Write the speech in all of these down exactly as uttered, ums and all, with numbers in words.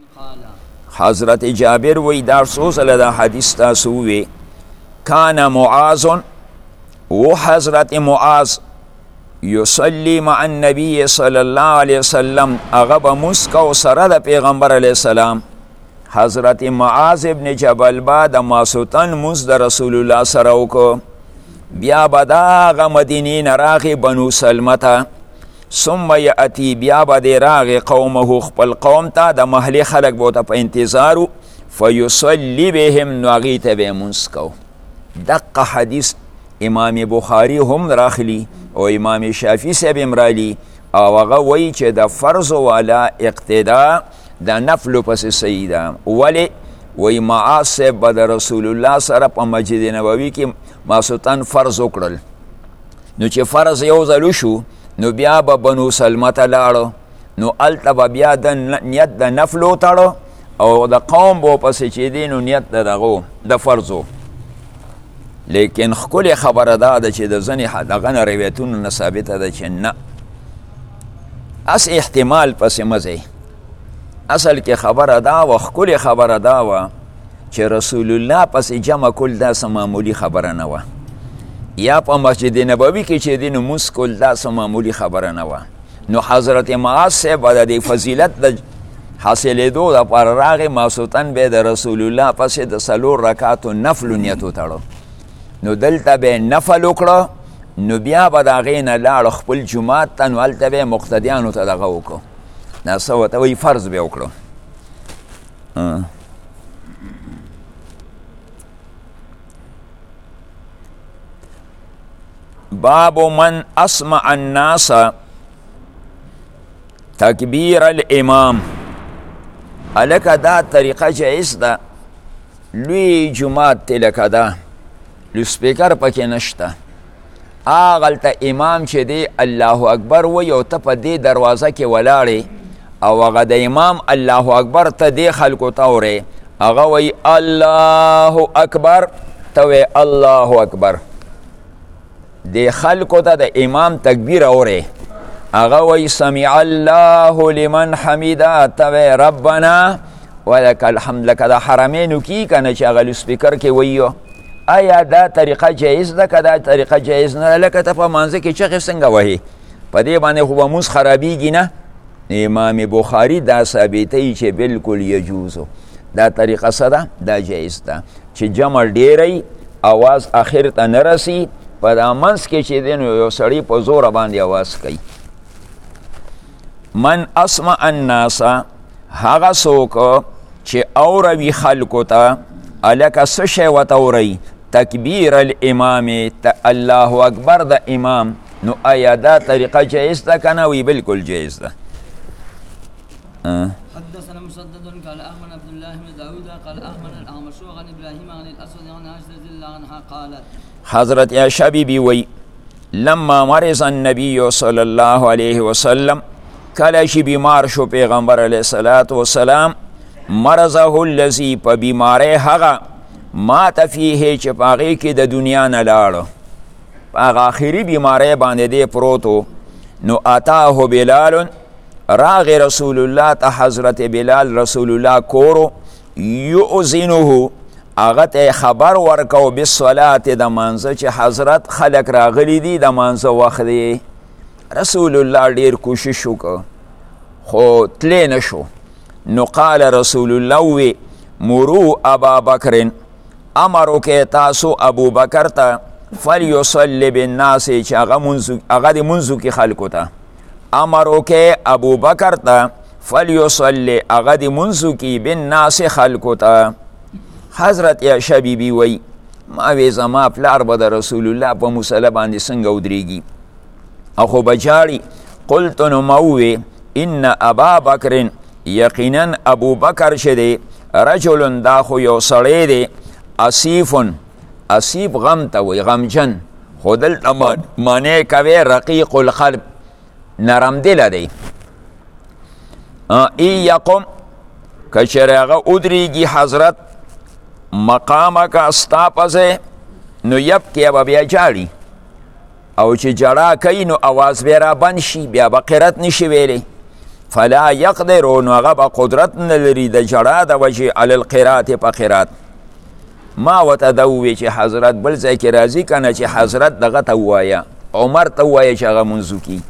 حضرت جابر وی دار سوزل دا حدیث تاسووی کان معاذ و حضرت معاذ یصلی مع النبی صلی اللہ علیہ وسلم اغب مسکو سره د پیغمبر علیہ السلام. حضرت معاذ ابن جبل با د ماسوتن مز د رسول الله سره وکړو. بیا به د هغه مدینې نه راغی بنو سلمته، ثم یاتی بیا به د راغی قومه خپل قوم ته، د محلې خلک به ورته په انتظارو، فیصلی بهم نو هغې ته به یې مونځ کو. دقه حدیث امام بخاری هم راخلی او امام شافعی صاحب هم رالی او هغه وایي چې د فرض والا اقتدا د نفلو پسې صحیح ده. ولې وایي معاذ صاحب به د رسول الله سره په مسجد نبوي کې ماسوتن فرض وکړل، نو چې فرض یو ځل وشو نو بیا به بنو سلمه ته لاړو، نو هلته به بیا د نیت د نفلو تړو او د قوم به پسې چې دی نو نیت د دغو د فرضو. لیکن ښکلې خبره دا ده چې د ځینې دغه نه روایتونو نه ثابته ده چې نه، اس احتمال پسې مه ځئ. اصل کې خبره دا وه، ښکلې خبره دا وه چې رسول الله پسې جمع کول داسې معمولي خبره نه وه، یا په مسجد نبوي کې چې دی نو مونځ کول داسې معمولي خبره نه وه. نو حضرت معاذ صاحب به د دې فضیلت د حاصلېدو دپاره راغی، ماسوتن به د رسول الله پسې د څلور رکعاتو نفلو نیت وتړو، نو دلته به نفل وکړه، نو بیا به د هغې نه لاړو خپل جومات ته، نو هلته به یې مقتدیانو ته دغه وکړو، دا څه ورته وایي فرض به یې وکړو. باب من اسمع الناس تکبیر الامام. الکه دا طریقه جایز ده، لوی جومات دی لکه دا، لو سپیکر پکې نشته، هغلته امام چې دی الله اکبر وایي او ته په دې دروازه کې ولاړې او هغه د امام الله اکبر ته دې خلکو ته اورې، هغه وایي الله اکبر، ته وایې الله اکبر. دې خلکو ته د امام تکبیر اورې، هغه وایي سمع الله لمن حمیده، ته وایې ربنا ولک الحمد. لکه د حرمینو کې که نه چې هغه لو سپیکر کې وایي. آیا دا طریقه جایز ده که دا طریقه جایز نه ده؟ لکه ته په مانځه کې چغې څنګه وهې، په دې باندې خو به مونځ خرابېږي نه. امام بخاري دا ثابتوي چې بلکل یجوزو، دا طریقه څه ده؟ دا جایز ده چې جمع ډیری اواز آخر ته نه رسي، په دا منځ کې چې دی نو یو سړی په زوره باندې اواز کوي. من اسمع الناس، هغه څوک چې اوروي خلکو ته، الکه څه شی ورته اورئ؟ تکبیر الامام، الله اکبر د امام. نو آیا دا طریقه جایز ده که نه؟ وی بلکل جایز ده. حدثنا مسدد قال اخبرنا عبد الله بن داود قال اخبرنا الاعمش عن ابراهيم عن الاسود عن عائشه رضي الله عنها قالت حضرت عائشہ بی بی وی لما مرض النبی صلی الله علیه وسلم، کله چې بیمار شو پیغمبر علیه الصلاة والسلام، مرضه الذي په بیماری هغه مات فیه چې په هغې کې د دنیا نه لاړو، په هغه آخري بیماری باندې دی پروتو. نو اتاه بلال، راغی رسول الله ته حضرت بلال رسول الله کورو، یؤذنه، هغه ته خبر ورکو بالصلات د مانځه چې حضرت خلک راغلی دي د مانځه وخت دی. رسول الله ډیر کوشش وکړ خو تلی نشو. نو قال رسول الله وی مرو ابا بکر، امر وکړئ تاسو ابو بکر ته، فلیصلی بالناس، چې هغه د منځو کې خلکو ته امر وکړئ ابو بکر ته، فلیصلی، هغه د منځو کې بالناس خلکو ته. حضرت عائشہ بی بی وی ما وی زما پلار به د رسول الله په مصلی باندې څنګه ودرېږي او خو به جاړي. قلت نو ما ووی ان ابا بکر، یقینا ابو بکر چې دی رجل، دا خو یو سړی دی، اسیفن، اسیف غم ته وی غمجن، خو دلته معنی کوي رقیق القلب، نرم دله دی. ای یقم، که چېرې هغه ودرېږي حضرت مقامک ستا پسې، نو یبکې به بیا جاړي، او چې جړا کوي نو اواز بیا را بند شي، بیا به قرت نشي ویلی. فلا یقدرو نو هغه به قدرت نه لري د جړا د وجې علی القرات په قرات. ما ورته ده وویې چې حضرت بل ځای کې راځي که نه چې حضرت دغه ته ووایه عمر ته ووایه چې هغه منځ وکړي.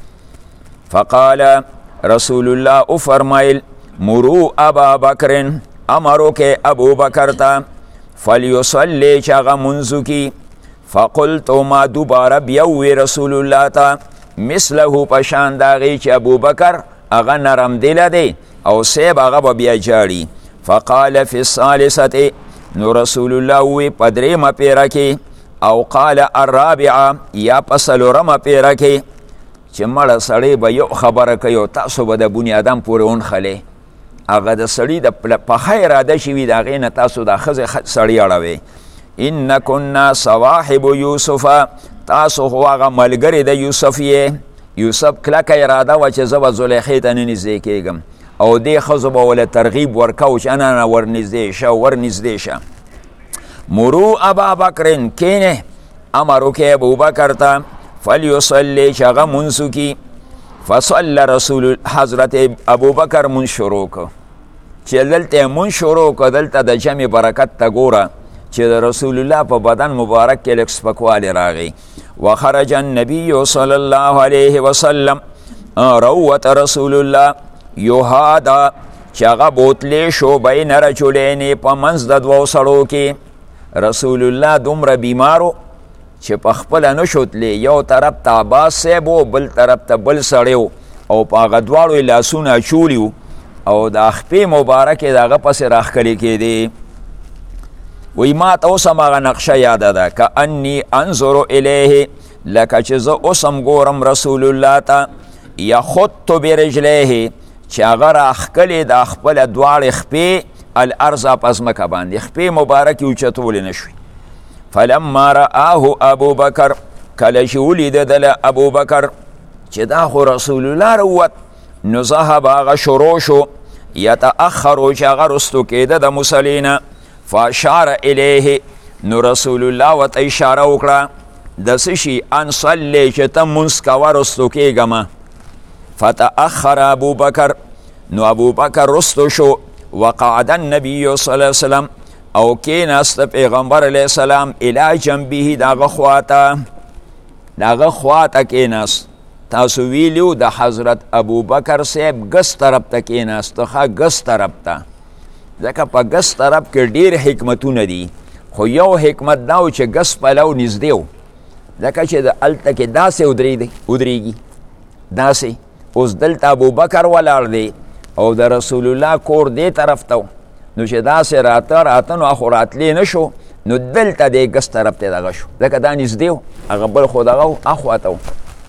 فقال رسول الله وفرمایل مرو ابا بکر امر وکړئ ابو بکر ته فلیصلی چې هغه منځ وکړي. فقلت ما دوباره بیا ووی رسول الله ته مثله په شان د هغې چې ابوبکر هغه نرم دله دی او صیب هغه به بیا جاړي. فقال فی الثالثة نو رسول الله وی په درېیمه پیره کې او قال الرابعه یا په څلورمه پیره کې چې مړه سړی به یو خبره کوي او تاسو به د بنیادم پورې ونښلئ. هغه د سړي د پخه اراده شوي د هغې نه تاسو د ښځې سړي اړوئ. ان کنا صواحب یوسف تاسو خو هغه ملګرې د یوسف یې. یوسف کلکه اراده وه چې زه به زلیخې ته نه نږدې کېږم او دې ښځو به وله ترغیب ورکو چې نه نه ورنږدې شه ورنږدې شه. مرو ابا بکرن کینې امر وکړئ ابوبکر ته فلیصلی چې هغه منځ وکړي. فصلی رسول حضرت ابوبکر منځ شروع کړ چې دلته یې منځ شروع کړ. دلته د جمع برکت ته ګوره چې د رسول الله په بدن مبارک کې لږ سپکوالی راغی. وخرج النبي صلی الله علیه وسلم روت رسول الله یهادا چې هغه بوتلی شو بین رجلین په منځ د دوو سړو کې. رسول الله دومره بیمارو چې په خپله نشو تلی. یو طرف ته عباس صاحب و بل طرف ته بل سړی و او په هغه دواړو یې لاسونه اچولي و او د خپې مبارکې د هغه پسې راښکلې کېدې. وی ما ته اوس هم هغه نقشه یاده ده که انی انظر الیه لکه چې زه اوس هم ګورم رسول الله ته یخط برجلیه چې هغه راښکلې د خپله دواړې خپې الارض په ځمکه باندې خپې مبارکې اوچتولی نه شوي. فلما رآه ابو بکر کله چې ولیده دله ابو بکر چې دا خو رسول الله روت نو ذهب هغه شروع شو یتأخرو چې هغه رستو کېده د مصلي نه. فاشار الیه نو رسول الله ورته اشاره وکړه د څه شي ان صلی چې ته منځ کوه رستو کېږمه. فتأخر ابو بکر نو ابو بکر رستو شو. وقعد النبي صلی الله علیه وسلم او کېناست پیغمبر علیه السلام الی جنبه د هغه خواته د هغه خواته کېناست. تاسو ویلو د حضرت ابو بکر صاحب ګس طرف ته کېناست ښه ګس طرف ته ځکه په ګس طرف کې ډېر حکمتونه دي خو یو حکمت دا و چې ګس پلو نږدې و ځکه چې د هلته کې داسې ودرېږي داسې. اوس دلته ابو بکر ولاړ دی او د رسول الله کور دې طرف ته نو چې داسې راته راته نو اخو راتلی نه شو نو دلته دی ګس طرف ته دغه شو ځکه دا نږدې و هغه بل خو دغه و اخواته و.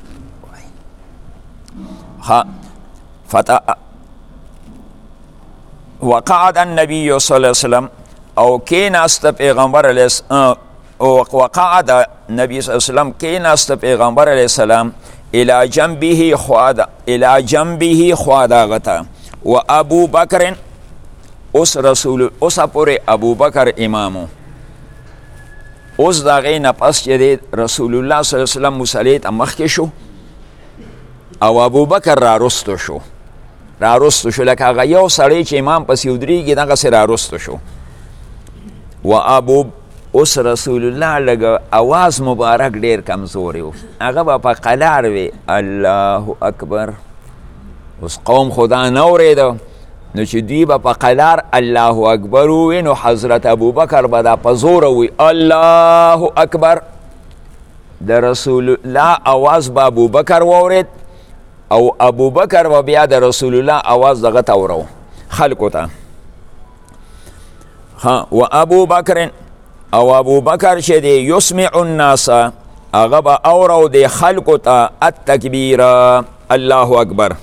وقعد النبي صلی الله علیه وسلم او کېناست پیغمبر علیه السلام وقعد نبی صلی الله علیه وسلم کېناست پیغمبر علیه السلام الی جنبه خواده الی جنبه خواده غته و ابو بکر اوس رسول اوس پورې ابو بکر امامو. اوس د هغې نه پس چې دی رسول الله صلی الله علیه وسلم مصلي ته مخکې شو او ابو بکر رارستو شو رارستو شو لکه هغه یو سړی چې امام پسې ودرېږي دغسې رارستو شو. و ابو اوس رسول الله لږ اواز مبارک ډېر کمزوری و هغه به په قلار وي الله اکبر. اوس قوم خدا نه اورېده نو چې دوی به په قلار الله اکبر ووي نو حضرت ابو بکر به دا په زوره وي الله اکبر. د رسول الله اواز به ابو بکر واورېد او ابو بکر به بیا د رسول الله اواز دغه ته اورو خلکو ته. و ابو بکر او ابو بکر چې دی یسمع الناس هغه به اورو د خلکو ته التکبیر الله اکبر.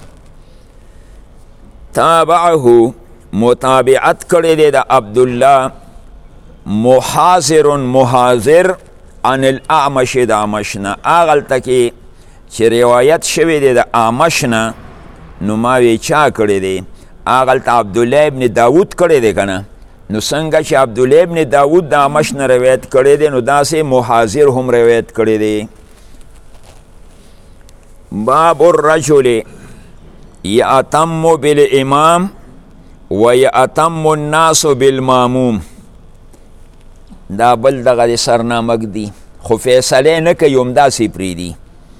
تابعه متابعت کړی دی د عبدالله محاضر محاضر عن الاعمش د اعمش نه هغلته کې چې روایت شوی دی د اعمش نه نو ما وی چا کړی دی هغلته عبدالله ابن داود کړی دی که نه نو څنګه چې عبدالله ابن داود د اعمش نه روایت کړی دی نو داسې محاضر هم روایت کړی دی. باب الرجل یأتم بالامام و یأتم الناس بالماموم. دا بل دغه سرنامک دی خو فیصله نه کوي همداسې پرېږدي.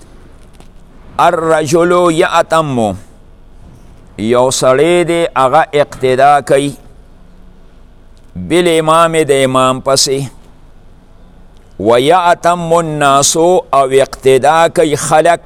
الرجل یأتم یو سړی دی هغه اقتدا کوي بالامام د امام پسې و یأتم الناس او اقتدا کوي خلق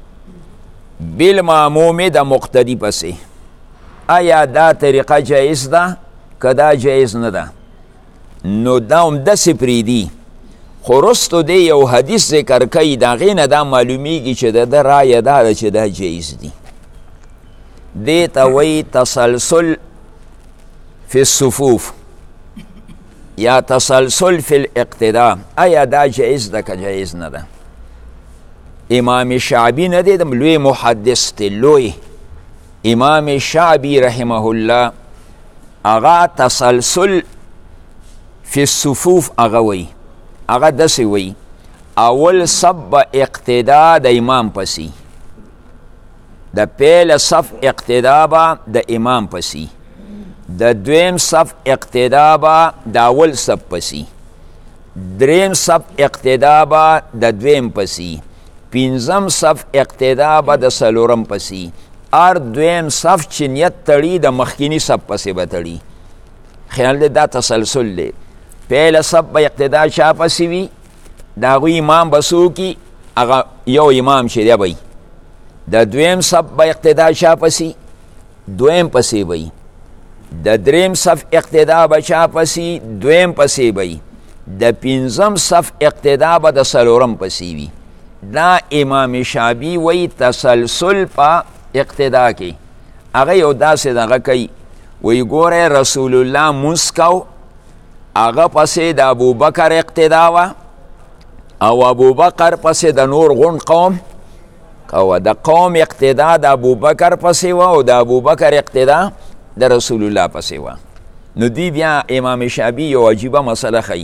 بالماموم د مقتدی پسې. آیا دا طریقه جایز ده که دا جایز نه ده؟ نو دا همداسې پرېږدي خو وروستو دی یو حدیث ذکر کوي د هغې نه دا معلومیږي چې د ده رایه دا ده چې دا جایز دي. دې ته وایي تسلسل فی الصفوف یا تسلسل فی الاقتدا. آیا دا جایز ده که جایز نه ده؟ امام شعبی نه دی د لوی محدث دی لوی امام شعبی رحمه الله هغه تسلسل فی الصفوف هغه وی هغه داسې وی اول صف اقتدا د امام پسې د پیل صف اقتدا به د امام پسې د دویم صف اقتدا به د اول صف پسې دریم صف اقتدا به د دویم پسې پنځم صف اقتدا به د څلورم پسې هر دویم صف چې نیت تړي د مخکینی صف پسې به تړي. خیال دی دا تسلسل دی. پیل صف به اقتدا چا پسې وي د هغوی امام به څوک هغه یو امام چې دی به د دویم صف به اقتدا چا پسې دویم پسې به د دریم صف اقتدا به چا پسې دویم پسې به د پنځم صف اقتدا به د څلورم پسې وي. دا امام شعبی وی تسلسل په اقتدا کې هغه یو داسې دغه کوي وی ګوره رسول الله مونځ کو هغه پسې د ابوبکر اقتدا وه او ابوبکر پسې د نور غونډ قوم کوه د قوم اقتدا د ابوبکر پسې وه او د ابوبکر اقتدا د رسول الله پسې وه. نو دی بیا امام شعبی یو عجیبه مسله ښیي.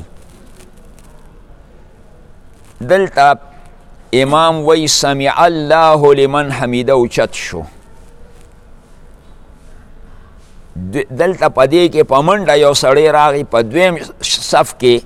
دلته امام وی سمع الله لمن حمیده اوچت شو. دلته په دې کې په منډه یو سړی راغی په دویم صف کې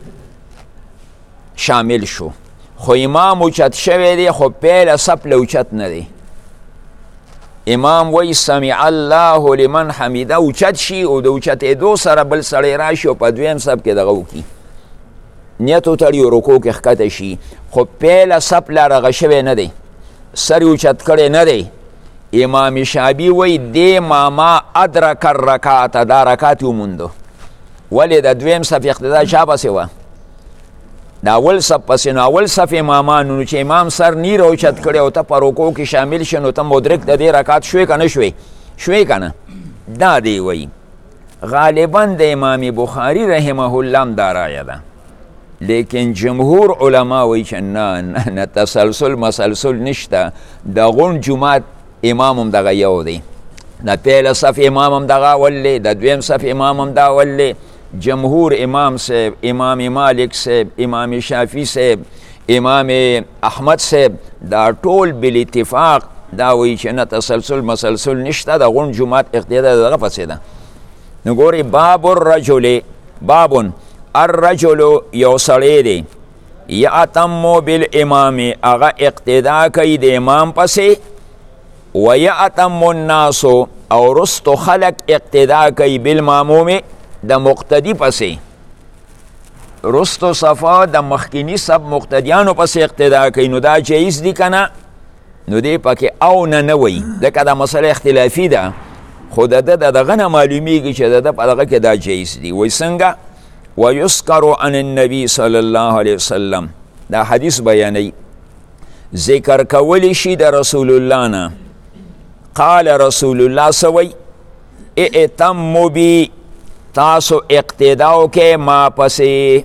شامل شو خو امام اوچت شوی دی خو پیل صف له اوچت نه دی. امام وی سمع الله لمن حمیده اوچت شي او د اوچتېدو سره بل سړی راشي او په دویم صف کې دغه وکړي نیت وتړي او رکوع کې ښکته شي خو پیله صف لا رغه شوی نه دی سر یې اوچت کړی نه دی. امام شعبي وی دې ماما ادرک الرکعت دا رکعت یې وموندو. ولې د دویم صف اقتدا چا پسې وه د اول صف پسې نو اول صف امامانو نو چې امام سر نی راوچت کړی او ته په رکوع کې شامل شې نو ته مدرک د دې رکعت شوې که نه شوې شوې که نه. دا دی وی غالبا د امام بخاري رحمه الله هم دا رایه ده لیکن جمهور علما وی چې نه نه تسلسل مسلسل نشته. د غون جماعت امام هم دغه یو دی د پیل صف امام هم دغه اول دی د دویم صف امام هم دا اول دی. جمهور امام صاحب امام مالک صاحب امام شافعی صاحب امام احمد صاحب دا ټول بالاتفاق دا وی چې نه تسلسل مسلسل نشته د غون جماعت اقتدا دغه پسې ده. نو ګورې باب الرجل بابن الرجل یو سړی دی یأتم بالامام هغه اقتدا کوي د امام پسې و یأتم الناس او رستو خلق اقتدا کوي بالماموم د مقتدی پسې. رستو صفا د مخکینی صف مقتدیانو پسې اقتدا کوي نو دا جایز دی که نه؟ نو دی پکې او نه نه وی ځکه دا مسله اختلافي ده خو د ده د دغه نه معلومیږي چې د ده په دغه کې دا جایز دی. وی څنګه ویذکر عن النبي صلی الله علیه وسلم دا حدیث بیانوي ذکر کولی شي د رسول الله نه. قال رسول الله سوی ائتموا بی تاسو اقتداو کې ما پسې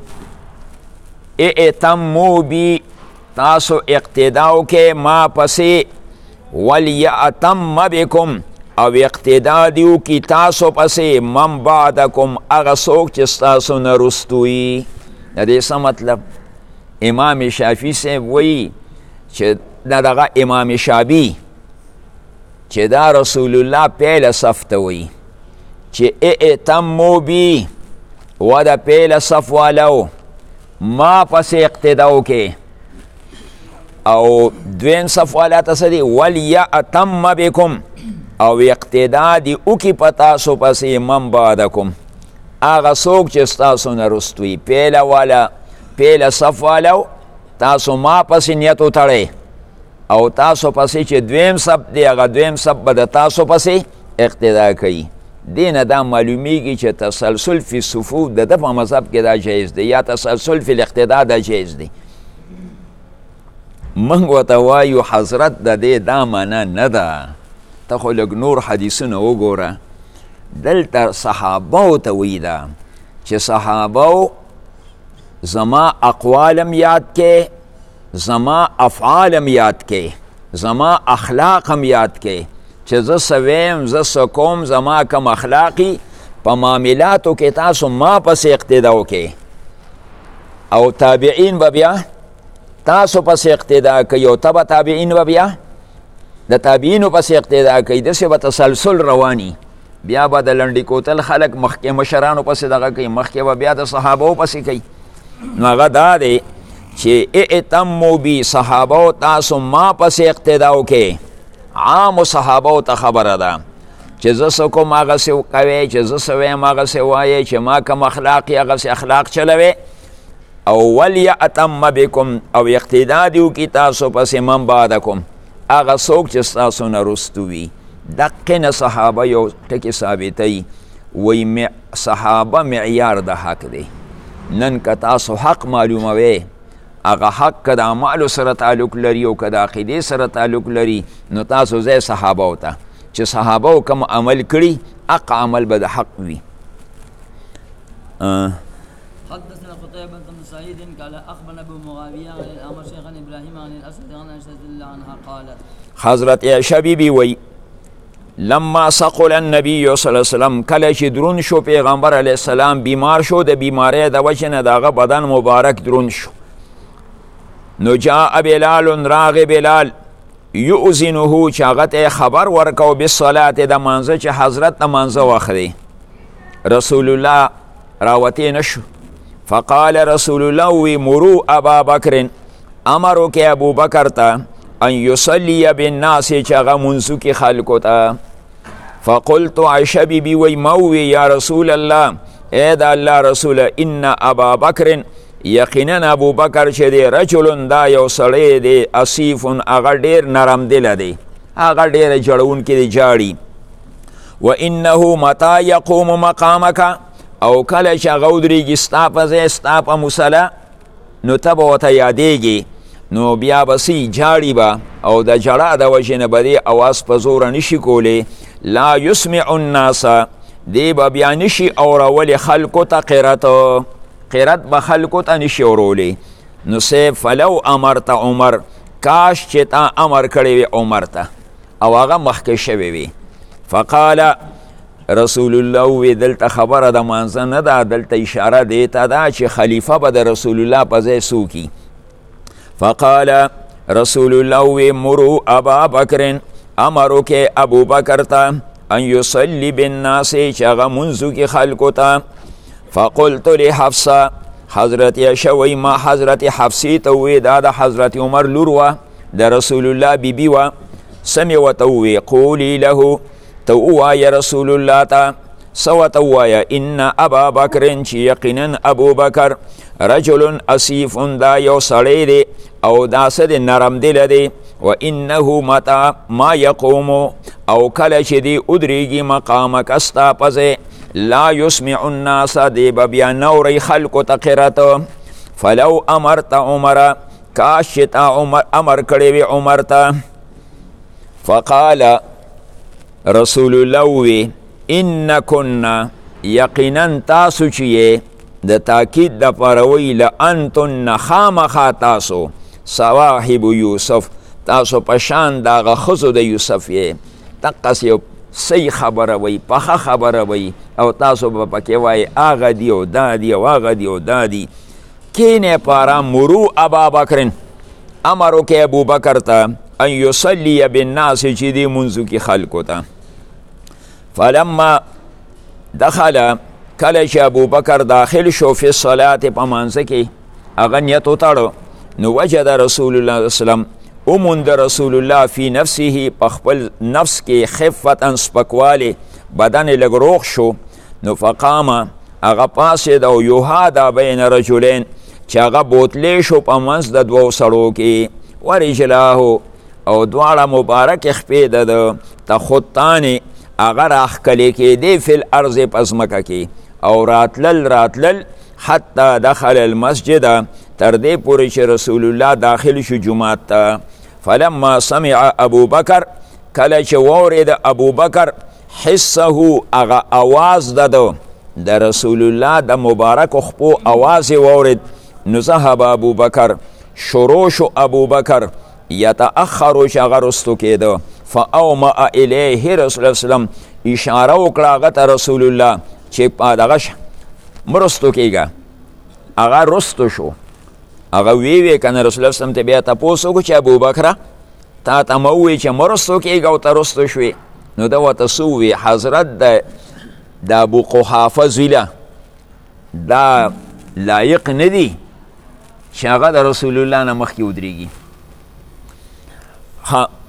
ائتموا بی تاسو اقتداو کې ما پسې ولیأتم بکم او اقتدا دیو کی تاسو پسې من بعدکم هغه څوک چې ستاسو نه رستو وي. د دې څه مطلب؟ امام شافعي صاحب وایي چې دغه امام شافعي چې دا رسول الله پیل صف ته وایي چې ائتموا بی و د پیل صف والو ما پسې اقتدا وکې، او دویم صف والا ته څه دي ولیأتم بکم، او اقتدا دی وکړي په تاسو پسې من بعدکم، هغه څوک چې ستاسو نه رست وي. پیله والا پیله صف والو تاسو ما پسې نیت وتړئ، او تاسو پسې چې دویم صف دی هغه دویم صف به د تاسو پسې اقتدا کوي. دې نه دا معلومیږي چې تسلسل فی صفوف د ده په مذهب کې دا جایز دی، یا تسلسل فی الاقتدا دا جایز دی. موږ ورته وایو حضرت د دې دا معنا نه ده، ته خو لږ نور حدیثونه وګوره. دلته صحابو ته وایي ده چې صحابو زما اقوالم یاد کې، زما افعالم یاد کې، زما اخلاقم یاد کې، چې زه څه ویم زه څه کوم، زما کم اخلاقي په معاملاتو کې تاسو ما پسې اقتدا وکړئ، او تابعین به بیا تاسو پسې اقتدا کوي، او ته به تابعین به بیا د تابعینو پسې اقتدا کوي. داسې به تسلسل رواني. بیا به د لنډې کوتل خلک مخکې مشرانو پسې دغه کوي، مخکې به بیا د صحابو پسې کوي. نو هغه دا دی چې ائتموا بی، صحابو تاسو ما پسې اقتدا وکړئ. عامو صحابو ته خبره ده چې زه څه کوم هغسې کوئ، چې زه څه ویم هغسې وایئ، چې ما کوم اخلاق یې هغسې اخلاق چلوئ، او ولیأتم بکم، او اقتدا دې وکړي تاسو پسې من بعدکم، هغه څوک چې ستاسو نه رستو وي. دقې نه صحابه یو ټکي ثابتوي، وایي صحابه معیار د حق دی. نن که تاسو حق معلوموئ، هغه حق که د اعمالو سره تعلق لري او که د عقیدې سره تعلق لري، نو تاسو ځئ صحابو ته چې صحابو کوم عمل کړي هغه عمل به د حق وي. حدثنا قتيبة بن سعيد قال أخبرنا أبو معاوية عن الأعمش عن إبراهيم عن الأسود عن عائشة رضي الله عنها قالت حضرت عائشة بیبي وی لما ثقل النبي صلی الله علیه وسلم، کله چې درون شو پیغمبر علیه السلام بیمار شو، د بیماری د وجې نه د هغه بدن مبارک درون شو، نو جاء بلال، راغ بلال یؤذنه چې هغه ته خبر ورکو بالصلاة د مانځه چې حضرت د مانځه وخت دی. رسول الله راوتې نشو. فقال رسول الله وی مرو ابا بکر، امر وکړئ ابو بکر ته ان یصلی بالناس چې هغه منځو کې خلکو ته. فقلت عائشة بیبي وی موی یا رسول الله، ای د الله رسوله، ان ابا بکر، یقینا ابو بکر چې دی رجل دا یو سړی دی، اصیف هغه ډېر نرم دله دی، هغه ډېر جړونکی دی، جاړي. و انه متی یقوم مقامک، او کله چې هغه ودرېږي ستا په ځای ستا په مصله، نو ته به ورته یادېږي، نو بیا به څه جاړي به، او د جړا د وجې نه به دې اواز په زوره نشي کولی. لا یسمع الناس، دی به بیا نشي اورولی خلکو ته قرت، قرت به خلکو ته نشي اورولی. نو سی فلو امرت عمر، کاش چې تا امر کړی وي عمر ته، او هغه مخکې شوی وي. فقال رسول الله وی دلته خبره د مانځه نه ده، دلته اشاره دی ته ده چې خلیفه به د رسول الله په ځای څوک. فقال رسول الله وی مرو ابا بکر، امر وکړئ ابو بکر ته ان یصلی بالناس چې هغه منځو کې خلکو ته. فقلت لحفصه، حضرت عائشة وی ما حضرت حفصی ته وی دا د حضرت عمر لور وه، د رسول الله بیبي وه. سمې ورته ووی قولی له، ته ووایه رسول الله ته، څه ورته ووایه ان ابا بکر، چې یقینا ابو بکر رجل اصیف، دا یو سړی دی او دا څه دی نرم دله دی. و انه متی ما یقوم، او کله چې دی ودرېږي مقامک ستا په ځای، لا یسمع الناس، دی به بیا نه اورئ خلکو ته قرت. فلو امرت عمر، کاش چې تا امر کړی وي عمر ته. فقال رسول الله وی ان کن، یقینا تاسو چې یې د تاکید دپاره وی لانتن خامخا تاسو صواحب یوسف، تاسو په شان د هغه ښځو د یوسف یې. دقسې یو صحیح خبره وی، پخه خبره وی، او تاسو به پکې وایي هغه دی او دا دی او هغه دی او دا دی. کینې په ارام مرو ابا بکر، امر وکړئ ابو بکر ته ان یصلی بالناس چې دی منځو کې خلکو ته. فلما دخل کله چې ابو بکر داخل شو فی الصلاة په مانځه کې هغه نیت وتړو نو وجد رسول الله صلی الله علیه وسلم اوموند رسول الله فی نفسه په خپل نفس کې خفتا سپکوالی بدن لږ روغ شو نو فقام هغه پاسېد او یهادا بین رجلین چې هغه بوتلی شو په منځ د دوو سړو کې ورجلاه او دواړه مبارک خپې د ده تخطانې هغه راښکلې کېدې فی الارض په ځمکه کې او راتلل راتلل حتی دخل المسجد تر دې پورې چې رسول الله داخل شو جومات ته. فلما سمع ابو بکر کله چې واورېد ابو بکر حسه هغه اواز د ده د رسول الله د مبارکو خپو اواز یې واورېد نو ذهب ابو بکر شروع شو ابو بکر یتأخر چې هغه رستو کېده. فاومأ الیه رسول الله وسلم اشاره وکړه هغه ته رسول الله چې په دغه مرستو کېږه هغه رستو شو. هغه وی وی کنه رسول الله وسلم ته بیا تپوس وکړو چې ابو بکره تا ته مه ووایې چې مرستو کېږه او ته رستو شوې نو ده ورته څه ووی حضرت د د ابو قحافه زویله دا لایق نه دی چې هغه د رسول الله نه مخکې ودرېږي.